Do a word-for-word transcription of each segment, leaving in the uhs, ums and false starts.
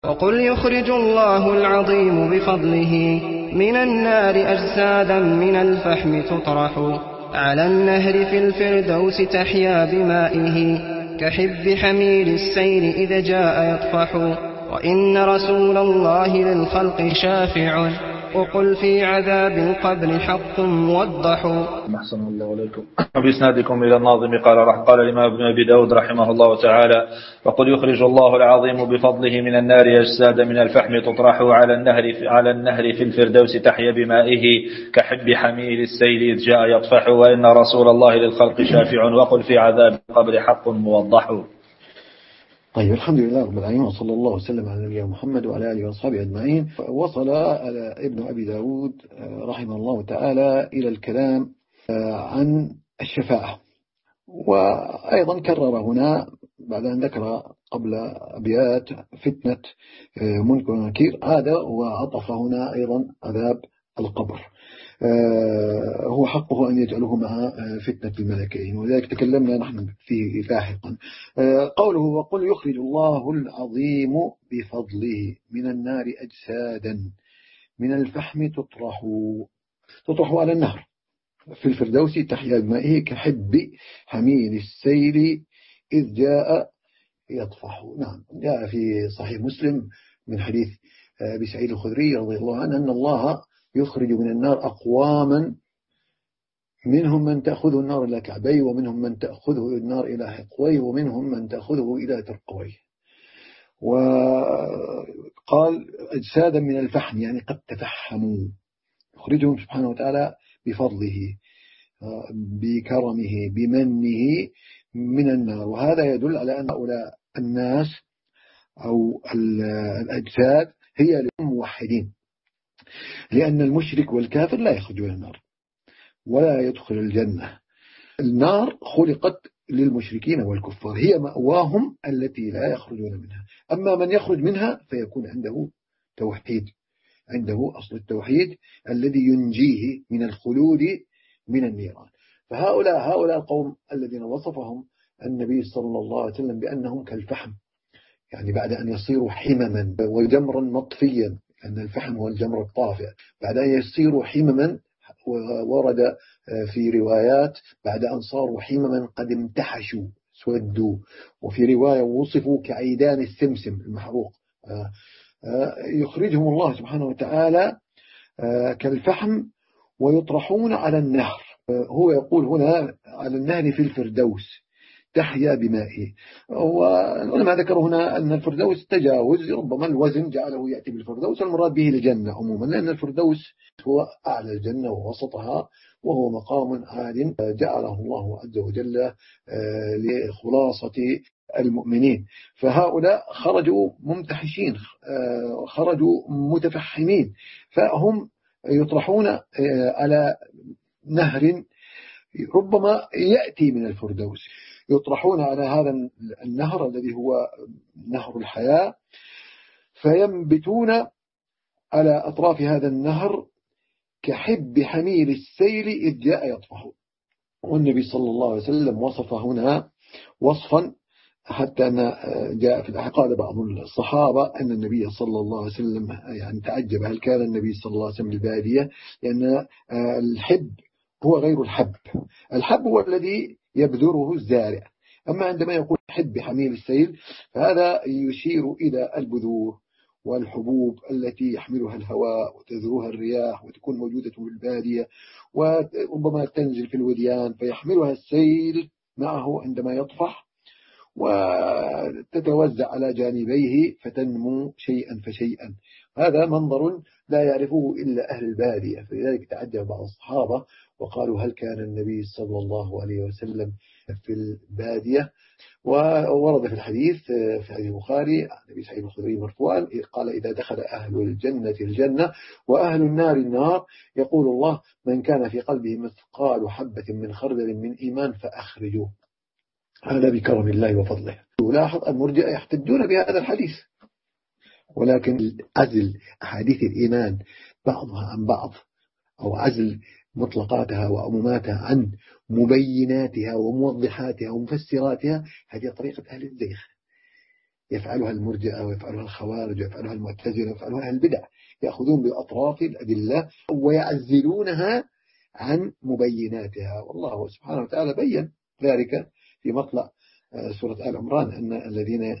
وقل يخرج الله العظيم بفضله من النار أجسادا من الفحم تطرح على النهر في الفردوس تحيا بمائه كحب حميل السيل إذا جاء يطفح وإن رسول الله للخلق شافع وقل في عذاب القبر حق موضح. أحسن الله عليكم. بإسنادكم إلى الناظم قال قال الإمام ابن أبي داود رحمه الله تعالى: وقل يخرج الله العظيم بفضله من النار أجساد من الفحم تطرح على النهر على النهر في الفردوس تحيا بمائه كحب حميل السيل إذ جاء يطفح وإن رسول الله للخلق شافع وقل في عذاب القبر حق موضح. طيب، الحمد لله رب العالمين، وصلى الله وسلم على نبينا محمد وعلى آله وأصحابه أجمعين. وصل ابن أبي داود رحمه الله تعالى إلى الكلام عن الشفاعة، وأيضا كرر هنا بعد أن ذكر قبل أبيات فتنة منكر ونكير هذا، وعطف هنا أيضا عذاب القبر هو حقه أن يجعله مع فتنة الملكين، ولذلك تكلمنا نحن فيه لاحقا. قوله: وقل يخرج الله العظيم بفضله من النار أجسادا من الفحم تطرح تطرح على النهر في الفردوس تحيا بمائه كحب حميل السيل إذ جاء يطفح. نعم، جاء في صحيح مسلم من حديث أبي سعيد الخدري رضي الله عنه أن الله يخرج من النار أقواما منهم من تأخذه النار إلى كعبيه، ومنهم من تأخذه النار إلى حقويه، ومنهم من تأخذه إلى ترقويه. وقال أجسادا من الفحم، يعني قد تفحموا، يخرجهم سبحانه وتعالى بفضله بكرمه بمنه من النار. وهذا يدل على أن هؤلاء الناس أو الأجساد هي للموحدين، لأن المشرك والكافر لا يخرج من النار ولا يدخل الجنة. النار خلقت للمشركين والكفار، هي مأواهم التي لا يخرجون منها. أما من يخرج منها فيكون عنده توحيد، عنده أصل التوحيد الذي ينجيه من الخلود من النيران. فهؤلاء هؤلاء القوم الذين وصفهم النبي صلى الله عليه وسلم بأنهم كالفحم، يعني بعد أن يصيروا حمما وجمرا مطفيا، أن الفحم هو الجمر الطافئ، بعد أن يصيروا حمما، ورد في روايات بعد أن صاروا حمما قد امتحشوا سودوا، وفي رواية وصفوا كعيدان السمسم المحروق. يخرجهم الله سبحانه وتعالى كالفحم ويطرحون على النهر. هو يقول هنا على النهر في الفردوس تحيا بمائه. والعلماء ذكروا هنا أن الفردوس تجاوز، ربما الوزن جعله يأتي بالفردوس، المراد به الجنة عموما، لأن الفردوس هو أعلى الجنة ووسطها، وهو مقام عال جعله الله عز وجل لخلاصة المؤمنين. فهؤلاء خرجوا ممتحشين، خرجوا متفحمين، فهم يطرحون على نهر ربما يأتي من الفردوس، يطرحون على هذا النهر الذي هو نهر الحياة، فينبتون على أطراف هذا النهر كحب حميل السيل إذ جاء يطفح. والنبي صلى الله عليه وسلم وصف هنا وصفا حتى أن جاء في الأحقاد بعض الصحابة أن النبي صلى الله عليه وسلم يعني تعجب، هل كان النبي صلى الله عليه وسلم بالبادية؟ لأن الحب هو غير الحب، الحب هو الذي يبذره الزارع، أما عندما يقول حب حميل السيل فهذا يشير إلى البذور والحبوب التي يحملها الهواء وتذروها الرياح وتكون موجودة في البادية، وربما تنزل في الوديان فيحملها السيل معه عندما يطفح وتتوزع على جانبيه فتنمو شيئا فشيئا. هذا منظر لا يعرفه إلا أهل البادية، فلذلك تعجب بعض الصحابة وقالوا هل كان النبي صلى الله عليه وسلم في البادية؟ وورد في الحديث في حديث البخاري عن أبي سعيد الخدري مرفوعا قال: إذا دخل أهل الجنة الجنة وأهل النار النار يقول الله: من كان في قلبه مثقال حبة من خردل من إيمان فأخرجوه. هذا بكرم الله وفضله. ولاحظ المرجئة يحتجون بهذا الحديث، ولكن عزل أحاديث الإيمان بعضها عن بعض، أو عزل مطلقاتها وعموماتها عن مبيناتها وموضحاتها ومفسراتها، هذه طريقة أهل الزيغ. يفعلها المرجئة ويفعلها الخوارج ويفعلها المعتزلة ويفعلها أهل البدع، يأخذون بأطراف الأدلة ويعزلونها عن مبيناتها. والله سبحانه وتعالى بين ذلك في مطلع سورة آل عمران أن الذين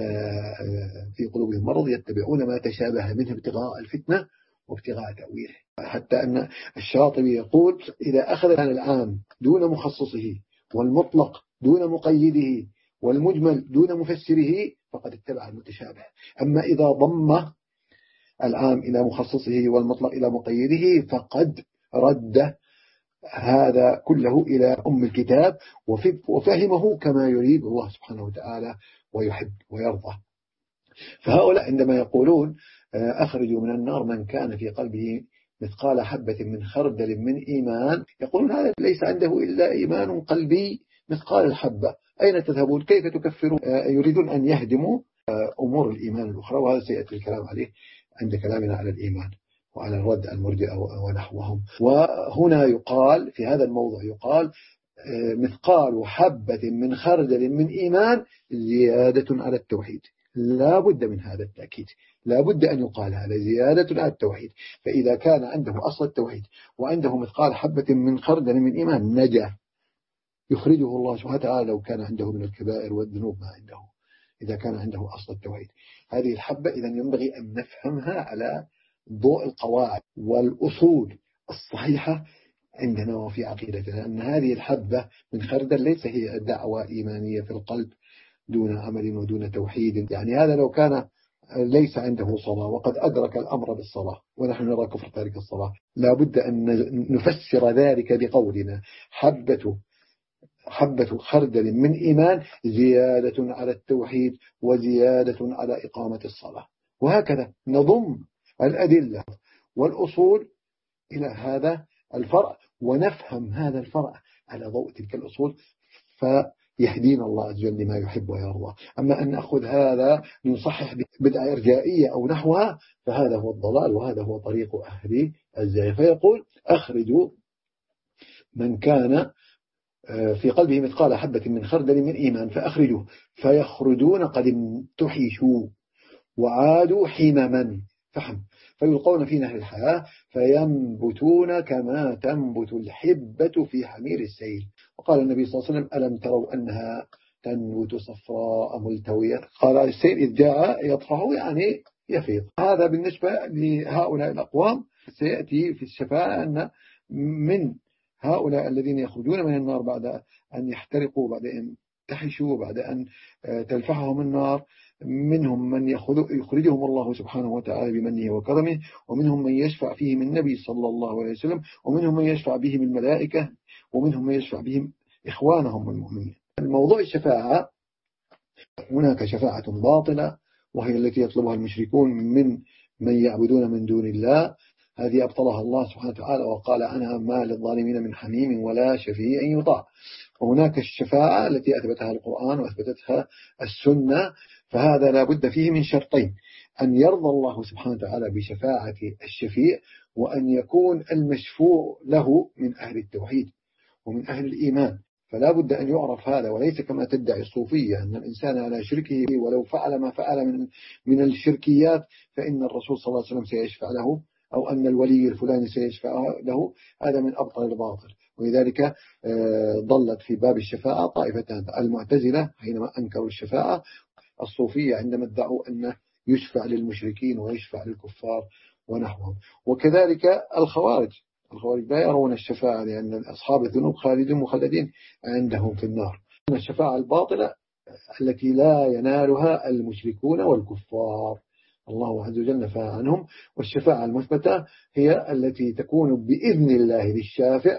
في قلوبهم مرض يتبعون ما تشابه منه ابتغاء الفتنة وابتغاء تأويله. حتى أن الشاطبي يقول إذا أخذ العام دون مخصصه والمطلق دون مقيده والمجمل دون مفسره فقد اتبع المتشابه. أما إذا ضم العام إلى مخصصه والمطلق إلى مقيده فقد رد هذا كله إلى أم الكتاب وفهمه كما يريد الله سبحانه وتعالى ويحب ويرضى. فهؤلاء عندما يقولون أخرجوا من النار من كان في قلبه مثقال حبة من خردل من إيمان، يقولون هذا ليس عنده إلا إيمان قلبي مثقال الحبة، أين تذهبون؟ كيف تكفرون؟ يريدون أن يهدموا أمور الإيمان الأخرى، وهذا سيأتي الكلام عليه عند كلامنا على الإيمان وعلى الرد المرجئة ونحوهم. وهنا يقال في هذا الموضوع يقال مثقال حبة من خردل من إيمان زيادة على التوحيد. لا بد من هذا التأكيد، لا بد أن يقال هذا زيادة على التوحيد. فإذا كان عنده أصل التوحيد وعنده مثقال حبة من خردل من إيمان نجا، يخرجه الله سبحانه وتعالى لو كان عنده من الكبائر والذنوب ما عنده، إذا كان عنده أصل التوحيد. هذه الحبة إذن ينبغي أن نفهمها على ضوء القواعد والأصول الصحيحة عندنا وفي عقيدتنا، أن هذه الحبة من خردل ليس هي دعوة إيمانية في القلب دون عمل ودون توحيد. يعني هذا لو كان ليس عنده صلاة وقد أدرك الأمر بالصلاة ونحن نرى كفر تارك الصلاة، لا بد أن نفسر ذلك بقولنا حبة حبة خردل من إيمان زيادة على التوحيد وزيادة على إقامة الصلاة. وهكذا نضم الأدلة والأصول إلى هذا الفرع ونفهم هذا الفرع على ضوء تلك الأصول فيهدينا الله عز وجل لما يحب ويرضى. أما أن نأخذ هذا نصحح بدعة إرجائية أو نحوها فهذا هو الضلال وهذا هو طريق أهل الزيغ. فيقول أخرجوا من كان في قلبه مثقال حبة من خردل من إيمان فأخرجوه فيخرجون قد امتحشوا وعادوا حمما فحم فيلقون في نهر الحياة فينبتون كما تنبت الحبة في حمير السيل. وقال النبي صلى الله عليه وسلم ألم تروا أنها تنبت صفراء ملتوية؟ قال السيل إذ جاء يطفح يعني يفيض. هذا بالنسبة لهؤلاء الأقوام. سيأتي في الشفاعة أن من هؤلاء الذين يخرجون من النار بعد أن يحترقوا بعد أن تحشوا بعد أن تلفحهم النار منهم من يخرجهم الله سبحانه وتعالى بمنه وكرمه، ومنهم من يشفع فيهم النبي صلى الله عليه وسلم، ومنهم من يشفع بهم الملائكة، ومنهم من يشفع بهم إخوانهم المؤمنين. الموضوع الشفاعة هناك شفاعة باطلة وهي التي يطلبها المشركون من من يعبدون من دون الله، هذه أبطلها الله سبحانه وتعالى وقال عنها ما للظالمين من حميم ولا شفيع يطاع. وهناك الشفاعة التي أثبتها القرآن وأثبتتها السنة، فهذا لا بد فيه من شرطين: أن يرضى الله سبحانه وتعالى بشفاعة الشفيع، وأن يكون المشفوع له من أهل التوحيد ومن أهل الإيمان. فلا بد أن يعرف هذا، وليس كما تدعي الصوفية أن الإنسان على شركه ولو فعل ما فعل من من الشركيات فإن الرسول صلى الله عليه وسلم سيشفع له، أو أن الولي الفلاني سيشفع له. هذا من أبطل الباطل. ولذلك ضلت في باب الشفاعة طائفتان: المعتزلة حينما أنكروا الشفاعة، الصوفية عندما ادعوا أنه يشفع للمشركين ويشفع للكفار ونحوهم. وكذلك الخوارج الخوارج لا يرون الشفاعة لأن أصحاب الذنوب خالدين مخلدين عندهم في النار. الشفاعة الباطلة التي لا ينالها المشركون والكفار، الله عز وجل نفى عنهم. والشفاعة المثبتة هي التي تكون بإذن الله للشافع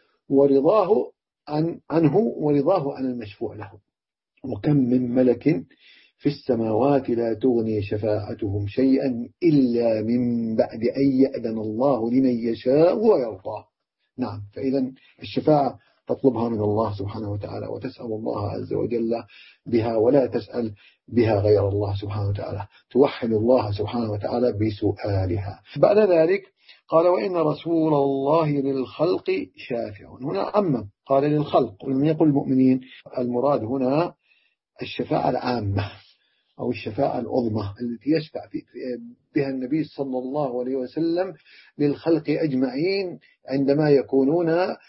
ورضاه عن عنه ورضاه عن المشفوع له. وكم من ملك في السماوات لا تغني شفاعتهم شيئا إلا من بعد أن يأذن الله لمن يشاء ويرضى. نعم، فإذا الشفاعة تطلبها من الله سبحانه وتعالى وتسأل الله عز وجل بها، ولا تسأل بها غير الله سبحانه وتعالى، توحد الله سبحانه وتعالى بسؤالها. بعد ذلك قال وإن رسول الله للخلق شافع. هنا عمم قال للخلق ولم يقل المؤمنين. المراد هنا الشفاعة العامة، أو الشفاعة العظمى التي يشفع بها النبي صلى الله عليه وسلم للخلق أجمعين عندما يكونون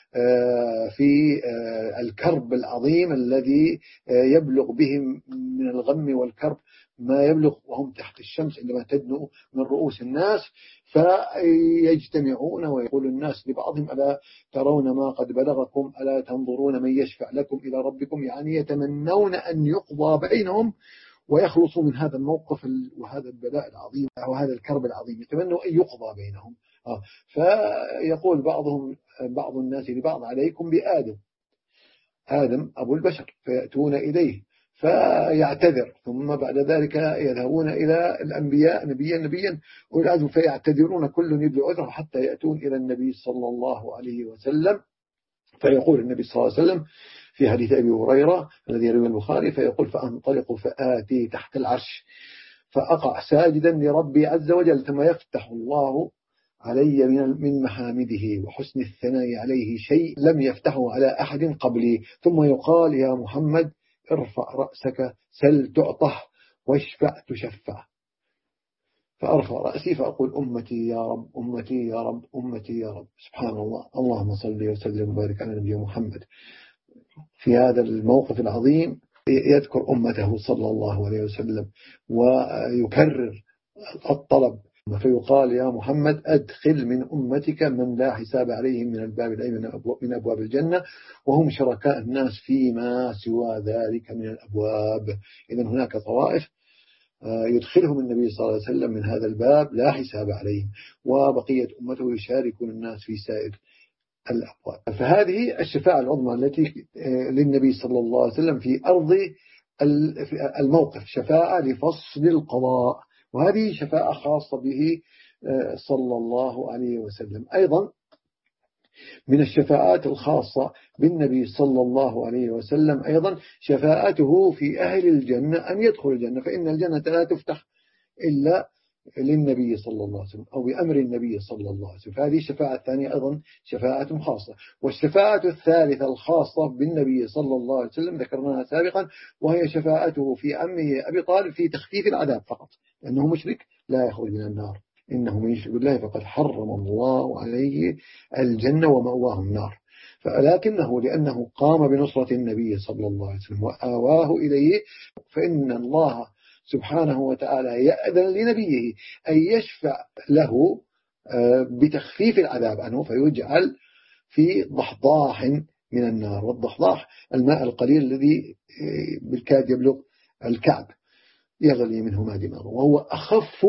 في الكرب العظيم الذي يبلغ بهم من الغم والكرب ما يبلغ وهم تحت الشمس عندما تدنو من رؤوس الناس، فيجتمعون ويقول الناس لبعضهم ألا ترون ما قد بلغكم، ألا تنظرون من يشفع لكم إلى ربكم، يعني يتمنون أن يقضى بينهم ويخلصوا من هذا الموقف وهذا البلاء العظيم أو هذا الكرب العظيم، يتمنوا أن يقضى بينهم. فيقول بعضهم بعض الناس لبعض عليكم بآدم، آدم أبو البشر، فيأتون إليه فيعتذر، ثم بعد ذلك يذهبون إلى الأنبياء نبيا نبيا والعزم فيعتذرون كل يدعو عذره حتى يأتون إلى النبي صلى الله عليه وسلم. فيقول النبي صلى الله عليه وسلم في حديث أبي هريرة الذي يروي البخاري، فيقول فأنطلق فآتي تحت العرش فأقع ساجدا لربي عز وجل، ثم يفتح الله علي من محامده وحسن الثناء عليه شيء لم يفتحه على أحد قبلي، ثم يقال يا محمد ارفع رأسك سل تعطه واشفع تشفع، فأرفع رأسي فأقول أمتي يا رب أمتي يا رب أمتي يا رب. سبحان الله. اللهم صل وسلم وبارك على نبينا محمد. في هذا الموقف العظيم يذكر أمته صلى الله عليه وسلم ويكرر الطلب، فيقال يا محمد أدخل من أمتك من لا حساب عليهم من الباب الأيمن من أبواب الجنة وهم شركاء الناس فيما سوى ذلك من الأبواب. إذن هناك طوائف يدخلهم النبي صلى الله عليه وسلم من هذا الباب لا حساب عليهم، وبقية أمته يشاركون الناس في سائر الأبواب. فهذه الشفاعة العظمى التي للنبي صلى الله عليه وسلم في أرض الموقف، شفاعة لفصل القضاء، وهذه شفاعة خاصة به صلى الله عليه وسلم. أيضا من الشفاعات الخاصة بالنبي صلى الله عليه وسلم أيضا شفاعته في أهل الجنة أن يدخل الجنة، فإن الجنة لا تفتح إلا للنبي صلى الله عليه وسلم أو بأمر النبي صلى الله عليه وسلم، فهذه الشفاعة الثانية أيضا شفاعة خاصة. والشفاعة الثالثة الخاصة بالنبي صلى الله عليه وسلم ذكرناها سابقا، وهي شفاعته في عمه أبي طالب في تخفيف العذاب فقط، لأنه مشرك لا يخرج من النار، إنه من يشرك بالله فقد حرم الله عليه الجنة ومأواه النار، فلكنه لأنه قام بنصرة النبي صلى الله عليه وسلم وآواه إليه، فإن الله سبحانه وتعالى يأذن لنبيه أن يشفع له بتخفيف العذاب عنه، فيجعل في ضحضاح من النار، والضحضاح الماء القليل الذي بالكاد يبلغ الكعب يغلي منه ما دماغه، وهو أخف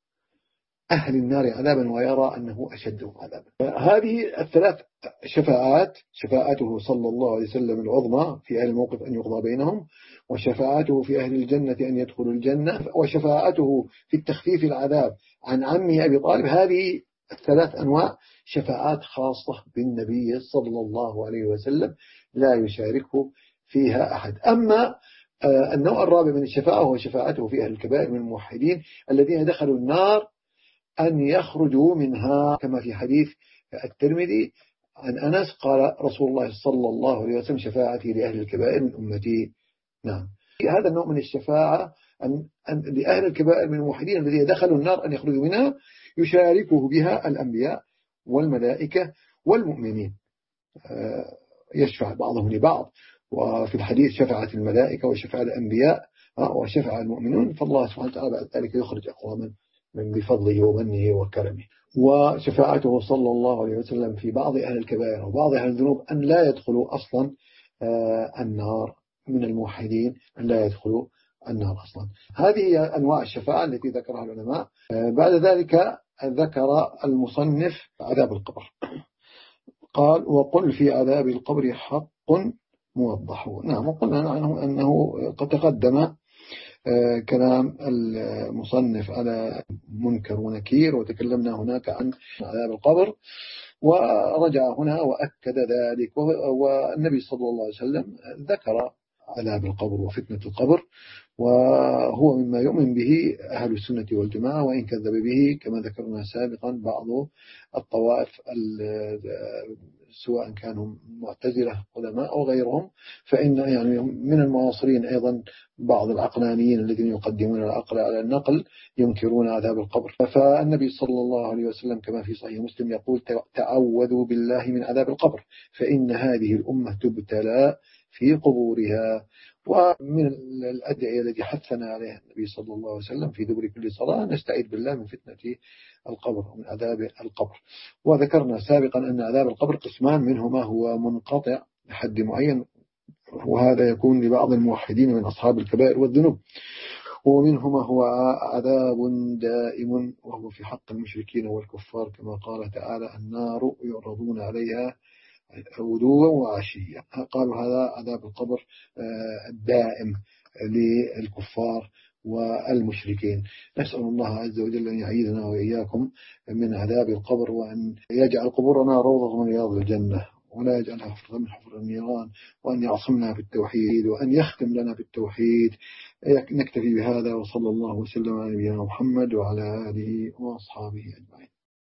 أهل النار عذابا ويرى أنه أشدهم عذابا. هذه الثلاث شفاعات، شفاعته صلى الله عليه وسلم العظمى في أهل الموقف أن يقضى بينهم، وشفاعته في أهل الجنة أن يدخلوا الجنة، وشفاعته في التخفيف العذاب عن عمه أبي طالب، هذه الثلاث أنواع شفاعات خاصة بالنبي صلى الله عليه وسلم لا يشاركه فيها أحد. أما النوع الرابع من الشفاعة هو شفاعته في أهل الكبائر من الموحدين الذين دخلوا النار أن يخرجوا منها، كما في حديث الترمذي عن أنس قال رسول الله صلى الله عليه وسلم شفاعتي لأهل الكبائر من أمتي. نعم، هذا النوع من الشفاعة أن أن لأهل الكبائر من الموحدين الذين دخلوا النار أن يخرجوا منها يشاركه بها الأنبياء والملائكة والمؤمنين، يشفع بعضهم لبعض، وفي الحديث شفعت الملائكة وشفع الأنبياء وشفع المؤمنون، فالله سبحانه وتعالى بعد ذلك يخرج أقواما من بفضله ومنه وكرمه. وشفاعته صلى الله عليه وسلم في بعض أهل الكبائر وبعض أهل الذنوب أن لا يدخلوا أصلا النار من الموحدين، أن لا يدخلوا النار أصلا. هذه أنواع الشفاعة التي ذكرها العلماء. بعد ذلك ذكر المصنف عذاب القبر، قال وقل في عذاب القبر حق موضح. نعم، وقلنا عنه أنه قد تقدم كلام المصنف على منكر ونكير، وتكلمنا هناك عن عذاب القبر، ورجع هنا وأكد ذلك. والنبي صلى الله عليه وسلم ذكر عذاب القبر وفتنة القبر، وهو مما يؤمن به أهل السنة والجماعة، وإن كذب به كما ذكرنا سابقا بعض الطوائف سواء كانوا معتزلة قدماء أو غيرهم. فإن يعني من المعاصرين أيضا بعض العقلانيين الذين يقدمون العقل على النقل ينكرون عذاب القبر. فالنبي صلى الله عليه وسلم كما في صحيح مسلم يقول تعوذوا بالله من عذاب القبر فإن هذه الأمة تبتلى في قبورها. ومن الأدعية التي حثنا عليها النبي صلى الله عليه وسلم في دبر كل صلاة نستعيذ بالله من فتنة القبر ومن عذاب القبر. وذكرنا سابقا أن عذاب القبر قسمان، منه ما هو منقطع لحد معين وهذا يكون لبعض الموحدين من أصحاب الكبائر والذنوب، ومنه ما هو عذاب دائم وهو في حق المشركين والكفار كما قال تعالى النار يعرضون عليها غدوا وعشيا. قالوا هذا عذاب القبر الدائم للكفار والمشركين. نسأل الله عز وجل أن يعيذنا وإياكم من عذاب القبر، وأن يجعل قبورنا روضة من رياض الجنة ولا يجعلها حفرة من حفر النيران، وأن يعصمنا بالتوحيد وأن يختم لنا بالتوحيد. نكتفي بهذا وصلى الله وسلم على نبينا محمد وعلى آله وأصحابه أجمعين.